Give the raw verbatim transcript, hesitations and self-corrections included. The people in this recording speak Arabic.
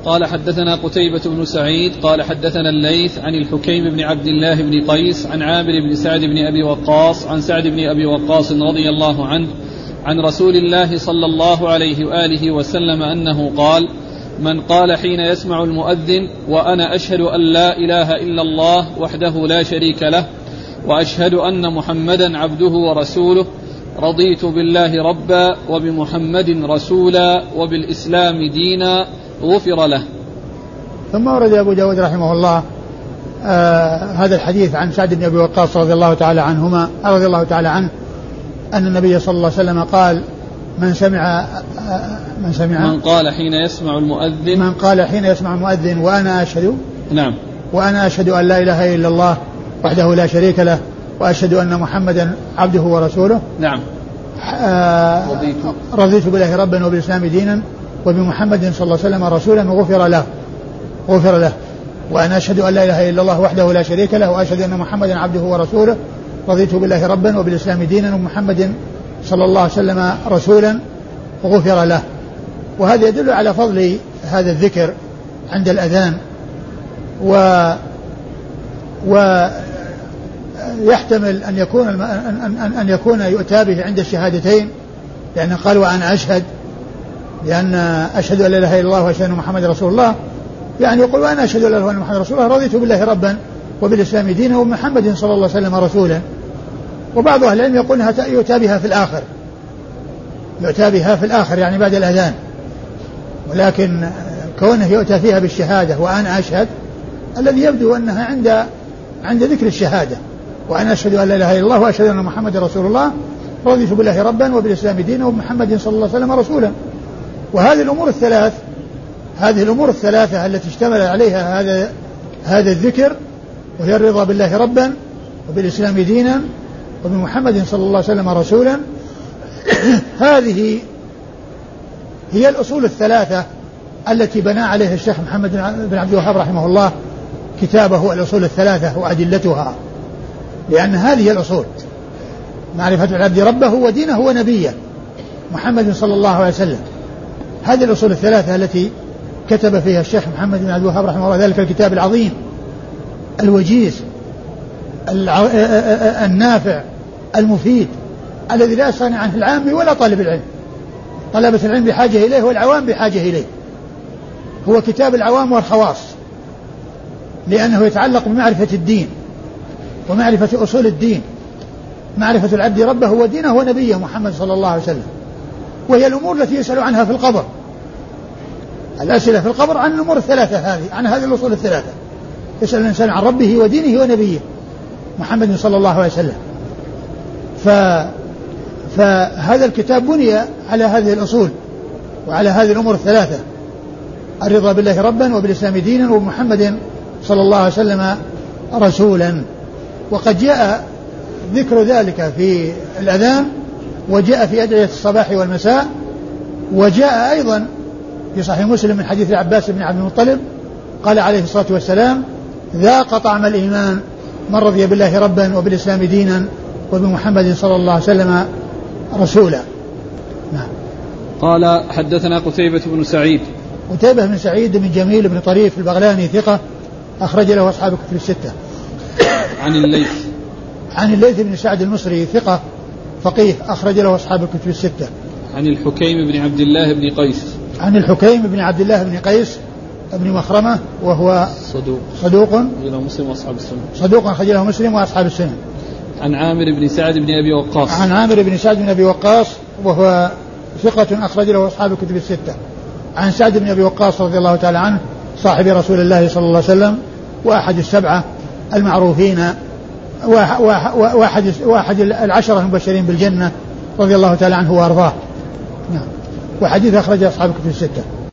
قال حدثنا قتيبة بن سعيد قال حدثنا الليث عن الحكيم بن عبد الله بن قيس عن عامر بن سعد بن أبي وقاص عن سعد بن أبي وقاص رضي الله عنه عن رسول الله صلى الله عليه وآله وسلم أنه قال: من قال حين يسمع المؤذن: وأنا أشهد أن لا إله إلا الله وحده لا شريك له وأشهد أن محمدا عبده ورسوله، رضيت بالله ربا وبمحمد رسولا وبالإسلام دينا، غفر له. ثم ورد أبو داود رحمه الله آه هذا الحديث عن سعد بن أبي وقاص رضي الله تعالى عنهما رضي الله تعالى عنه أن النبي صلى الله عليه وسلم قال: من سمع آه من سمع من قال حين يسمع المؤذن من قال حين يسمع المؤذن وأنا أشهد نعم وأنا أشهد أن لا إله إلا الله وحده لا شريك له وأشهد أن محمدا عبده ورسوله، نعم آه رضيت. رضيت بالله ربا وبالإسلام دينا وبمحمد صلى الله عليه وسلم رسولا وغفر له غفر له وأنا أشهد أن لا إله إلا الله وحده لا شريك له وأشهد أن محمدا عبده ورسوله، رضيت بالله ربا وبالإسلام دينا ومحمد صلى الله عليه وسلم رسولا وغفر له. وهذا يدل على فضل هذا الذكر عند الأذان، و ويحتمل أن يكون أن, أن, أن يكون يؤتى به عند الشهادتين، لأنه قال: وأنا أشهد، لأن أشهد أن لا إله إلا الله وأشهد أن محمد رسول الله، يعني يقول: وأنا أشهد أن لا إله إلا الله محمد رسول الله، رضيت بالله ربا وبالإسلام دينا ومحمد صلى الله عليه وسلم رسولا. وبعض أهل العلم يقول أنها يؤتى بها في الآخر يؤتى بها في الآخر يعني بعد الأذان، ولكن كونه يؤتى فيها بالشهادة وأنا أشهد، الذي يبدو أنها عند عند ذكر الشهادة: وأنا أشهد أن لا إله إلا الله وأشهد أن محمد رسول الله، رضيت بالله ربا وبالإسلام دينا ومحمد صلى الله عليه وسلم رسولا. وهذه الأمور الثلاث هذه الأمور الثلاثة التي اشتمل عليها هذا هذا الذكر، وهي الرضا بالله ربا وبالإسلام دينا وبمحمد صلى الله عليه وسلم رسولا، هذه هي الأصول الثلاثة التي بنى عليها الشيخ محمد بن عبد الوهاب رحمه الله كتابه الأصول الثلاثة وأدلتها، لأن هذه الأصول: معرفة العبد ربه ودينه ونبيه محمد صلى الله عليه وسلم. هذه الأصول الثلاثة التي كتب فيها الشيخ محمد بن عبد الوهاب رحمه الله ذلك الكتاب العظيم الوجيز النافع المفيد الذي لا يستغني عنه العام ولا طالب العلم، طلبة العلم بحاجة إليه والعوام بحاجة إليه. هو كتاب العوام والخواص، لأنه يتعلق بمعرفة الدين ومعرفة أصول الدين، معرفة العبد ربه ودينه ونبيه محمد صلى الله عليه وسلم، وهي الأمور التي يسأل عنها في القبر. الأسئلة في القبر عن الأمور الثلاثة هذه، عن هذه الأصول الثلاثة، يسأل الإنسان عن ربه ودينه ونبيه محمد صلى الله عليه وسلم. ف... فهذا الكتاب بني على هذه الأصول وعلى هذه الأمور الثلاثة: الرضا بالله ربا وبالإسلام دينا ومحمد صلى الله عليه وسلم رسولا. وقد جاء ذكر ذلك في الأذان، وجاء في أدعية الصباح والمساء، وجاء أيضا في صحيح مسلم من حديث العباس بن عبد المطلب قال عليه الصلاة والسلام: ذاق طعم الإيمان من رضي بالله ربا وبالإسلام دينا وبمحمد صلى الله عليه وسلم رسولا. نعم. قال حدثنا قتيبة بن سعيد. قتيبة بن سعيد بن جميل بن طريف البغلاني ثقة أخرج له أصحاب الكتب الستة. عن الليث عن الليث بن سعد المصري ثقة فقيه أخرج له أصحاب الكتب الستة. عن الحكيم بن عبد الله بن قيس. عن الحكيم بن عبد الله بن قيس ابن مخرمة وهو صدوق صدوق أخرج له مسلم وأصحاب السنن. صدوق أخرج له مسلم وأصحاب السنن. عن عامر بن سعد بن أبي وقاص. عن عامر بن سعد بن أبي وقاص وهو ثقة أخرج له أصحاب الكتب الستة. عن سعد بن أبي وقاص رضي الله تعالى عنه صاحب رسول الله صلى الله عليه وسلم وأحد السبعة المعروفين واحد واحد العشرة المبشرين بالجنة رضي الله تعالى عنه وأرضاه. نعم. وحديث أخرج أصحاب الكتب الستة.